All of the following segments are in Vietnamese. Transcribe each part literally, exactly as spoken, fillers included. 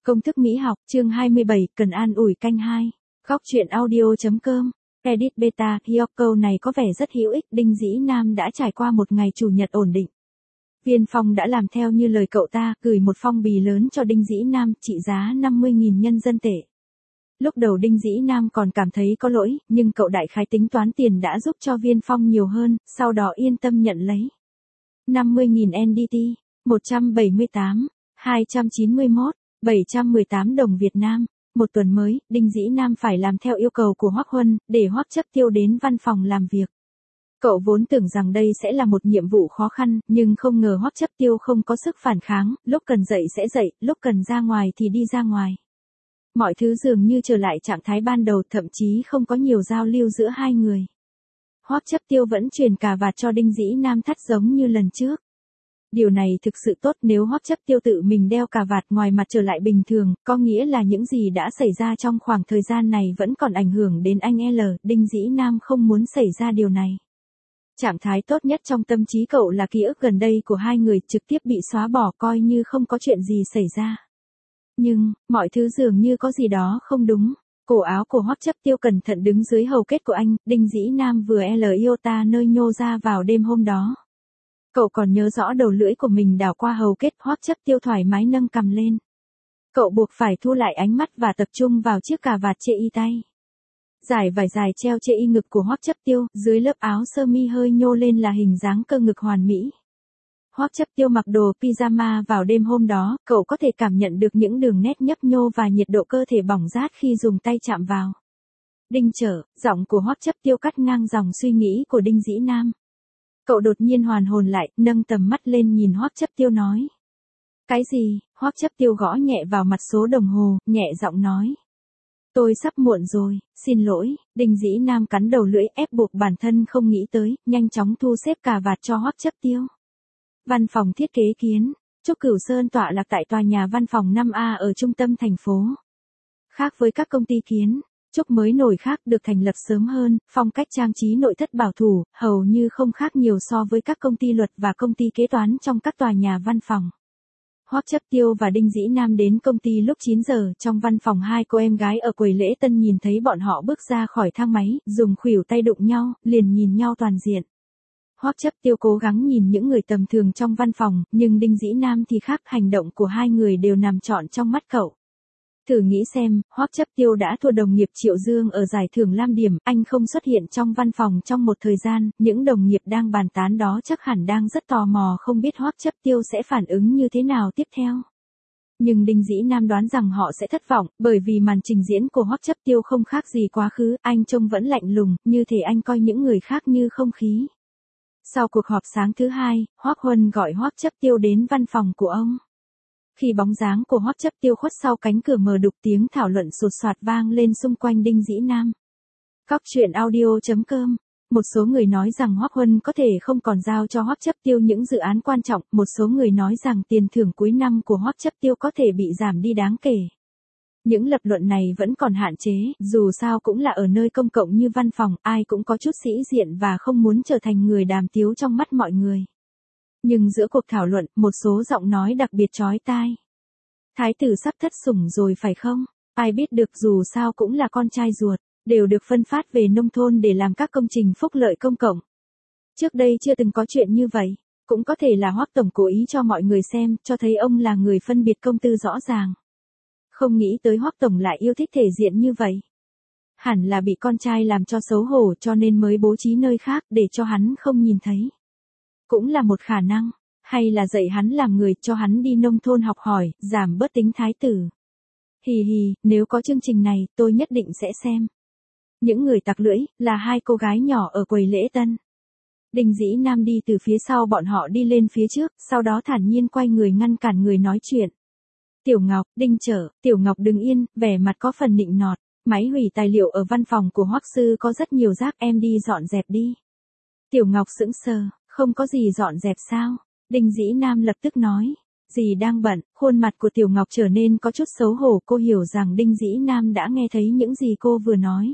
Công thức mỹ học, chương hai mươi bảy, cần an ủi canh hai. Góc truyện audio.com. Edit beta, Hiok câu này có vẻ rất hữu ích. Đinh Dĩ Nam đã trải qua một ngày chủ nhật ổn định. Viên Phong đã làm theo như lời cậu ta, gửi một phong bì lớn cho Đinh Dĩ Nam, trị giá năm mươi nghìn nhân dân tệ. Lúc đầu Đinh Dĩ Nam còn cảm thấy có lỗi, nhưng cậu đại khái tính toán tiền đã giúp cho Viên Phong nhiều hơn, sau đó yên tâm nhận lấy. năm mươi nghìn en đê tê, một trăm bảy mươi tám, hai trăm chín mươi mốt, bảy trăm mười tám đồng Việt Nam. Một tuần mới, Đinh Dĩ Nam phải làm theo yêu cầu của Hoắc Huân, để Hoắc Chấp Tiêu đến văn phòng làm việc. Cậu vốn tưởng rằng đây sẽ là một nhiệm vụ khó khăn, nhưng không ngờ Hoắc Chấp Tiêu không có sức phản kháng, lúc cần dậy sẽ dậy, lúc cần ra ngoài thì đi ra ngoài. Mọi thứ dường như trở lại trạng thái ban đầu, thậm chí không có nhiều giao lưu giữa hai người. Hoắc Chấp Tiêu vẫn truyền cà vạt cho Đinh Dĩ Nam thắt giống như lần trước. Điều này thực sự tốt, nếu Hoắc Chấp Tiêu tự mình đeo cà vạt ngoài mặt trở lại bình thường, có nghĩa là những gì đã xảy ra trong khoảng thời gian này vẫn còn ảnh hưởng đến anh L. Đinh Dĩ Nam không muốn xảy ra điều này. Trạng thái tốt nhất trong tâm trí cậu là ký ức gần đây của hai người trực tiếp bị xóa bỏ, coi như không có chuyện gì xảy ra. Nhưng, mọi thứ dường như có gì đó không đúng. Cổ áo của Hoắc Chấp Tiêu cẩn thận đứng dưới hầu kết của anh, Đinh Dĩ Nam vừa L iota nơi nhô ra vào đêm hôm đó. Cậu còn nhớ rõ đầu lưỡi của mình đảo qua hầu kết. Hoắc Chấp Tiêu thoải mái nâng cằm lên. Cậu buộc phải thu lại ánh mắt và tập trung vào chiếc cà vạt chê y tay. Dải vải dài treo chê y ngực của Hoắc Chấp Tiêu, dưới lớp áo sơ mi hơi nhô lên là hình dáng cơ ngực hoàn mỹ. Hoắc Chấp Tiêu mặc đồ pyjama vào đêm hôm đó, cậu có thể cảm nhận được những đường nét nhấp nhô và nhiệt độ cơ thể bỏng rát khi dùng tay chạm vào. Đinh Trở, giọng của Hoắc Chấp Tiêu cắt ngang dòng suy nghĩ của Đinh Dĩ Nam. Cậu đột nhiên hoàn hồn lại, nâng tầm mắt lên nhìn Hoắc Chấp Tiêu nói. Cái gì? Hoắc Chấp Tiêu gõ nhẹ vào mặt số đồng hồ, nhẹ giọng nói. Tôi sắp muộn rồi, xin lỗi. Đinh Dĩ Nam cắn đầu lưỡi, ép buộc bản thân không nghĩ tới, nhanh chóng thu xếp cà vạt cho Hoắc Chấp Tiêu. Văn phòng thiết kế Kiến, Trúc Cửu Sơn tọa lạc tại tòa nhà văn phòng năm A ở trung tâm thành phố. Khác với các công ty Kiến, Trúc mới nổi khác được thành lập sớm hơn, phong cách trang trí nội thất bảo thủ, hầu như không khác nhiều so với các công ty luật và công ty kế toán trong các tòa nhà văn phòng. Hoắc Chấp Tiêu và Đinh Dĩ Nam đến công ty lúc chín giờ, trong văn phòng hai cô em gái ở quầy lễ tân nhìn thấy bọn họ bước ra khỏi thang máy, dùng khuỷu tay đụng nhau, liền nhìn nhau toàn diện. Hoắc Chấp Tiêu cố gắng nhìn những người tầm thường trong văn phòng, nhưng Đinh Dĩ Nam thì khác, hành động của hai người đều nằm trọn trong mắt cậu. Thử nghĩ xem, Hoắc Chấp Tiêu đã thua đồng nghiệp Triệu Dương ở giải thưởng Lam Điểm, anh không xuất hiện trong văn phòng trong một thời gian, những đồng nghiệp đang bàn tán đó chắc hẳn đang rất tò mò không biết Hoắc Chấp Tiêu sẽ phản ứng như thế nào tiếp theo. Nhưng Đinh Dĩ Nam đoán rằng họ sẽ thất vọng, bởi vì màn trình diễn của Hoắc Chấp Tiêu không khác gì quá khứ, anh trông vẫn lạnh lùng, như thể anh coi những người khác như không khí. Sau cuộc họp sáng thứ hai, Hoắc Huân gọi Hoắc Chấp Tiêu đến văn phòng của ông. Khi bóng dáng của Hoắc Chấp Tiêu khuất sau cánh cửa mờ đục, tiếng thảo luận sột soạt vang lên xung quanh Đinh Dĩ Nam. Góc truyện audio.com. Một số người nói rằng Hoắc Huân có thể không còn giao cho Hoắc Chấp Tiêu những dự án quan trọng, một số người nói rằng tiền thưởng cuối năm của Hoắc Chấp Tiêu có thể bị giảm đi đáng kể. Những lập luận này vẫn còn hạn chế, dù sao cũng là ở nơi công cộng như văn phòng, ai cũng có chút sĩ diện và không muốn trở thành người đàm tiếu trong mắt mọi người. Nhưng giữa cuộc thảo luận, một số giọng nói đặc biệt chói tai. Thái tử sắp thất sủng rồi phải không? Ai biết được, dù sao cũng là con trai ruột, đều được phân phát về nông thôn để làm các công trình phúc lợi công cộng. Trước đây chưa từng có chuyện như vậy, cũng có thể là Hoắc tổng cố ý cho mọi người xem, cho thấy ông là người phân biệt công tư rõ ràng. Không nghĩ tới Hoắc tổng lại yêu thích thể diện như vậy. Hẳn là bị con trai làm cho xấu hổ cho nên mới bố trí nơi khác để cho hắn không nhìn thấy. Cũng là một khả năng, hay là dạy hắn làm người, cho hắn đi nông thôn học hỏi, giảm bớt tính thái tử. Hì hì, nếu có chương trình này, tôi nhất định sẽ xem. Những người tặc lưỡi, là hai cô gái nhỏ ở quầy lễ tân. Đinh Dĩ Nam đi từ phía sau bọn họ đi lên phía trước, sau đó thản nhiên quay người ngăn cản người nói chuyện. Tiểu Ngọc, Đinh Trở, Tiểu Ngọc đừng yên, vẻ mặt có phần nịnh nọt. Máy hủy tài liệu ở văn phòng của Hoắc sư có rất nhiều rác, em đi dọn dẹp đi. Tiểu Ngọc sững sờ. Không có gì dọn dẹp sao? Đinh Dĩ Nam lập tức nói. Dì đang bận, khuôn mặt của Tiểu Ngọc trở nên có chút xấu hổ, cô hiểu rằng Đinh Dĩ Nam đã nghe thấy những gì cô vừa nói.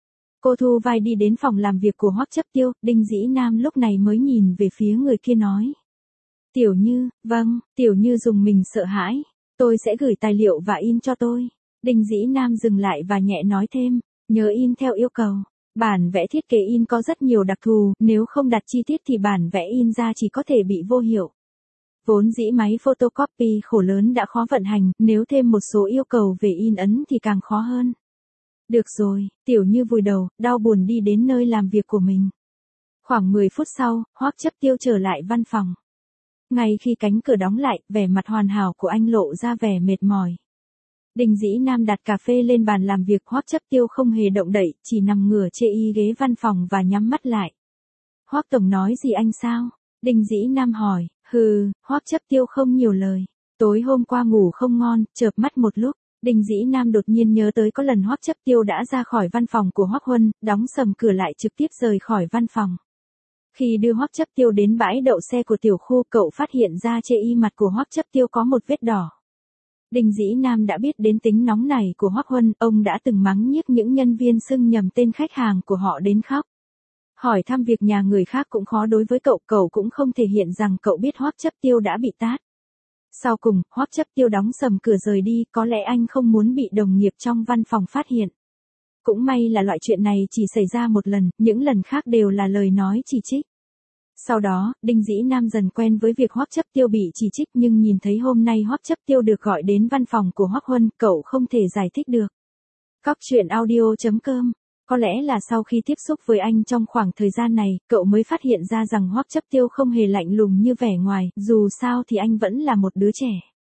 Cô thu vai đi đến phòng làm việc của Hoắc Chấp Tiêu, Đinh Dĩ Nam lúc này mới nhìn về phía người kia nói. Tiểu Như, vâng, Tiểu Như dùng mình sợ hãi. Tôi sẽ gửi tài liệu và in cho tôi. Đinh Dĩ Nam dừng lại và nhẹ nói thêm, nhớ in theo yêu cầu. Bản vẽ thiết kế in có rất nhiều đặc thù, nếu không đặt chi tiết thì bản vẽ in ra chỉ có thể bị vô hiệu. Vốn dĩ máy photocopy khổ lớn đã khó vận hành, nếu thêm một số yêu cầu về in ấn thì càng khó hơn. Được rồi, Tiểu Như vùi đầu, đau buồn đi đến nơi làm việc của mình. Khoảng mười phút sau, Hoắc Chấp Tiêu trở lại văn phòng. Ngay khi cánh cửa đóng lại, vẻ mặt hoàn hảo của anh lộ ra vẻ mệt mỏi. Đinh Dĩ Nam đặt cà phê lên bàn làm việc, Hoắc Chấp Tiêu không hề động đậy, chỉ nằm ngửa chê y ghế văn phòng và nhắm mắt lại. Hoắc tổng nói gì anh sao? Đinh Dĩ Nam hỏi. Hừ, Hoắc Chấp Tiêu không nhiều lời. Tối hôm qua ngủ không ngon, chợp mắt một lúc, Đinh Dĩ Nam đột nhiên nhớ tới có lần Hoắc Chấp Tiêu đã ra khỏi văn phòng của Hoắc Huân, đóng sầm cửa lại trực tiếp rời khỏi văn phòng. Khi đưa Hoắc Chấp Tiêu đến bãi đậu xe của tiểu khu, cậu phát hiện ra chê y mặt của Hoắc Chấp Tiêu có một vết đỏ. Đinh Dĩ Nam đã biết đến tính nóng này của Hoắc Huân, ông đã từng mắng nhiếc những nhân viên xưng nhầm tên khách hàng của họ đến khóc. Hỏi thăm việc nhà người khác cũng khó đối với cậu, cậu cũng không thể hiện rằng cậu biết Hoắc Chấp Tiêu đã bị tát. Sau cùng, Hoắc Chấp Tiêu đóng sầm cửa rời đi, có lẽ anh không muốn bị đồng nghiệp trong văn phòng phát hiện. Cũng may là loại chuyện này chỉ xảy ra một lần, những lần khác đều là lời nói chỉ trích. Sau đó, Đinh Dĩ Nam dần quen với việc Hoắc Chấp Tiêu bị chỉ trích, nhưng nhìn thấy hôm nay Hoắc Chấp Tiêu được gọi đến văn phòng của Hoắc Huân, cậu không thể giải thích được. Cóc truyện audio chấm com. Có lẽ là sau khi tiếp xúc với anh trong khoảng thời gian này, cậu mới phát hiện ra rằng Hoắc Chấp Tiêu không hề lạnh lùng như vẻ ngoài, dù sao thì anh vẫn là một đứa trẻ.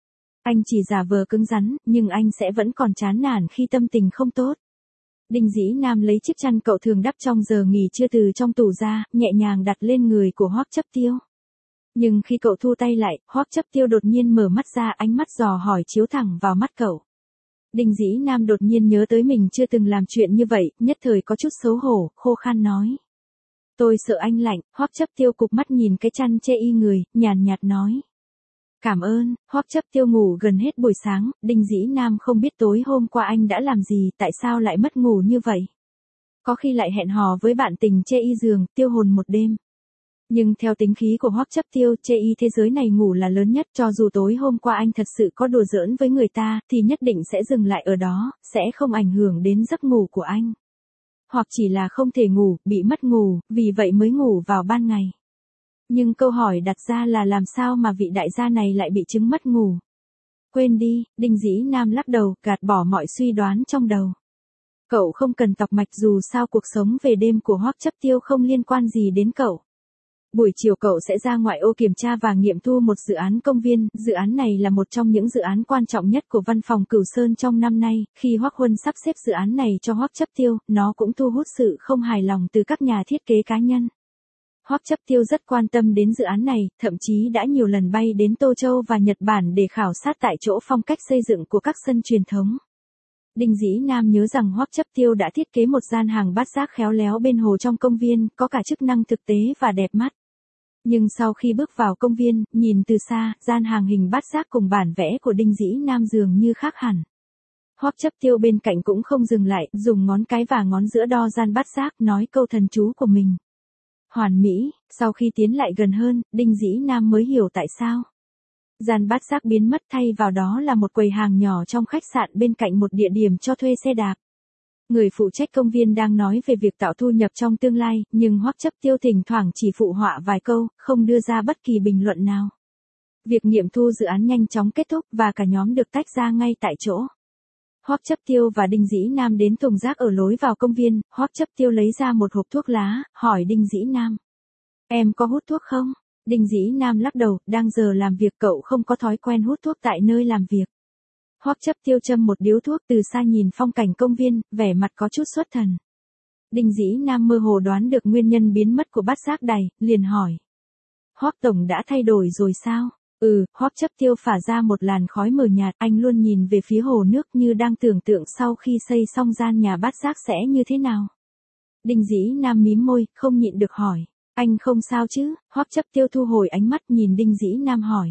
Anh chỉ giả vờ cứng rắn, nhưng anh sẽ vẫn còn chán nản khi tâm tình không tốt. Đinh Dĩ Nam lấy chiếc chăn cậu thường đắp trong giờ nghỉ trưa từ trong tủ ra, nhẹ nhàng đặt lên người của Hoắc Chấp Tiêu. Nhưng khi cậu thu tay lại, Hoắc Chấp Tiêu đột nhiên mở mắt ra, ánh mắt dò hỏi chiếu thẳng vào mắt cậu. Đinh Dĩ Nam đột nhiên nhớ tới mình chưa từng làm chuyện như vậy, nhất thời có chút xấu hổ, khô khan nói. Tôi sợ anh lạnh. Hoắc Chấp Tiêu cụp mắt nhìn cái chăn che y người, nhàn nhạt nói. Cảm ơn. Hoắc Chấp Tiêu ngủ gần hết buổi sáng, Đinh Dĩ Nam không biết tối hôm qua anh đã làm gì, tại sao lại mất ngủ như vậy. Có khi lại hẹn hò với bạn tình che y giường, tiêu hồn một đêm. Nhưng theo tính khí của Hoắc Chấp Tiêu, chê y thế giới này ngủ là lớn nhất, cho dù tối hôm qua anh thật sự có đùa giỡn với người ta, thì nhất định sẽ dừng lại ở đó, sẽ không ảnh hưởng đến giấc ngủ của anh. Hoặc chỉ là không thể ngủ, bị mất ngủ, vì vậy mới ngủ vào ban ngày. Nhưng câu hỏi đặt ra là làm sao mà vị đại gia này lại bị chứng mất ngủ. Quên đi, Đinh Dĩ Nam lắc đầu, gạt bỏ mọi suy đoán trong đầu. Cậu không cần tọc mạch, dù sao cuộc sống về đêm của Hoắc Chấp Tiêu không liên quan gì đến cậu. Buổi chiều cậu sẽ ra ngoại ô kiểm tra và nghiệm thu một dự án công viên, dự án này là một trong những dự án quan trọng nhất của văn phòng Cửu Sơn trong năm nay, khi Hoắc Huân sắp xếp dự án này cho Hoắc Chấp Tiêu, nó cũng thu hút sự không hài lòng từ các nhà thiết kế cá nhân. Hoắc Chấp Tiêu rất quan tâm đến dự án này, thậm chí đã nhiều lần bay đến Tô Châu và Nhật Bản để khảo sát tại chỗ phong cách xây dựng của các sân truyền thống. Đinh Dĩ Nam nhớ rằng Hoắc Chấp Tiêu đã thiết kế một gian hàng bát giác khéo léo bên hồ trong công viên, có cả chức năng thực tế và đẹp mắt. Nhưng sau khi bước vào công viên, nhìn từ xa, gian hàng hình bát giác cùng bản vẽ của Đinh Dĩ Nam dường như khác hẳn. Hoắc Chấp Tiêu bên cạnh cũng không dừng lại, dùng ngón cái và ngón giữa đo gian bát giác, nói câu thần chú của mình. Hoàn mỹ. Sau khi tiến lại gần hơn, Đinh Dĩ Nam mới hiểu tại sao. Gian bát giác biến mất, thay vào đó là một quầy hàng nhỏ trong khách sạn bên cạnh một địa điểm cho thuê xe đạp. Người phụ trách công viên đang nói về việc tạo thu nhập trong tương lai, nhưng Hoắc Chấp Tiêu thỉnh thoảng chỉ phụ họa vài câu, không đưa ra bất kỳ bình luận nào. Việc nghiệm thu dự án nhanh chóng kết thúc và cả nhóm được tách ra ngay tại chỗ. Hoắc Chấp Tiêu và Đinh Dĩ Nam đến thùng rác ở lối vào công viên, Hoắc Chấp Tiêu lấy ra một hộp thuốc lá, hỏi Đinh Dĩ Nam. Em có hút thuốc không? Đinh Dĩ Nam lắc đầu, đang giờ làm việc cậu không có thói quen hút thuốc tại nơi làm việc. Hoắc Chấp Tiêu châm một điếu thuốc, từ xa nhìn phong cảnh công viên, vẻ mặt có chút xuất thần. Đinh Dĩ Nam mơ hồ đoán được nguyên nhân biến mất của bát giác đầy, liền hỏi. Hoắc tổng đã thay đổi rồi sao? Ừ, Hoắc Chấp Tiêu phả ra một làn khói mờ nhạt, anh luôn nhìn về phía hồ nước như đang tưởng tượng sau khi xây xong gian nhà bát giác sẽ như thế nào. Đinh Dĩ Nam mím môi, không nhịn được hỏi. Anh không sao chứ? Hoắc Chấp Tiêu thu hồi ánh mắt nhìn Đinh Dĩ Nam hỏi.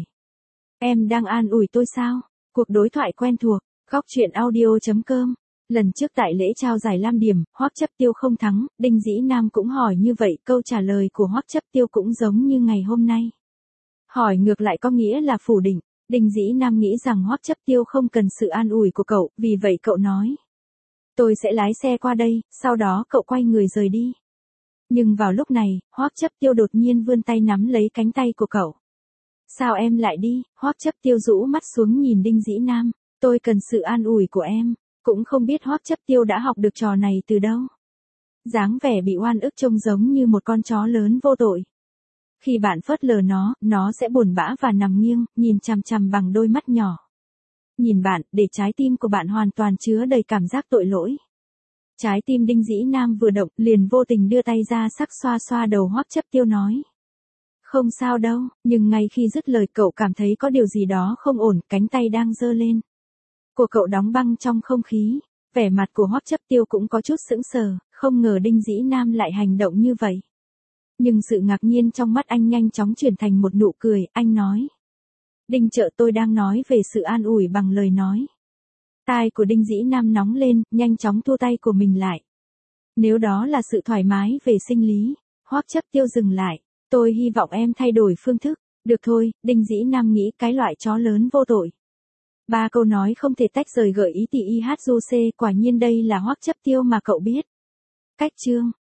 Em đang an ủi tôi sao? Cuộc đối thoại quen thuộc. Cóc truyện audio chấm com. Lần trước tại lễ trao giải Lam Điểm, Hoắc Chấp Tiêu không thắng, Đinh Dĩ Nam cũng hỏi như vậy, câu trả lời của Hoắc Chấp Tiêu cũng giống như ngày hôm nay. Hỏi ngược lại có nghĩa là phủ định. Đinh Dĩ Nam nghĩ rằng Hoắc Chấp Tiêu không cần sự an ủi của cậu, vì vậy cậu nói. Tôi sẽ lái xe qua đây, sau đó cậu quay người rời đi. Nhưng vào lúc này, Hoắc Chấp Tiêu đột nhiên vươn tay nắm lấy cánh tay của cậu. Sao em lại đi? Hoắc Chấp Tiêu rũ mắt xuống nhìn Đinh Dĩ Nam. Tôi cần sự an ủi của em. Cũng không biết Hoắc Chấp Tiêu đã học được trò này từ đâu. Dáng vẻ bị oan ức trông giống như một con chó lớn vô tội. Khi bạn phớt lờ nó, nó sẽ buồn bã và nằm nghiêng, nhìn chằm chằm bằng đôi mắt nhỏ. Nhìn bạn, để trái tim của bạn hoàn toàn chứa đầy cảm giác tội lỗi. Trái tim Đinh Dĩ Nam vừa động, liền vô tình đưa tay ra sắc xoa xoa đầu Hoắc Chấp Tiêu nói. Không sao đâu, nhưng ngay khi dứt lời cậu cảm thấy có điều gì đó không ổn, cánh tay đang giơ lên. Của cậu đóng băng trong không khí, vẻ mặt của Hoắc Chấp Tiêu cũng có chút sững sờ, không ngờ Đinh Dĩ Nam lại hành động như vậy. Nhưng sự ngạc nhiên trong mắt anh nhanh chóng chuyển thành một nụ cười, anh nói. Đinh Trợ, tôi đang nói về sự an ủi bằng lời nói. Tai của Đinh Dĩ Nam nóng lên, nhanh chóng thua tay của mình lại. Nếu đó là sự thoải mái về sinh lý, Hoắc Chấp Tiêu dừng lại. Tôi hy vọng em thay đổi phương thức. Được thôi, Đinh Dĩ Nam nghĩ cái loại chó lớn vô tội. Ba câu nói không thể tách rời gợi ý tì i hát du xê, quả nhiên đây là Hoắc Chấp Tiêu mà cậu biết. Cách chương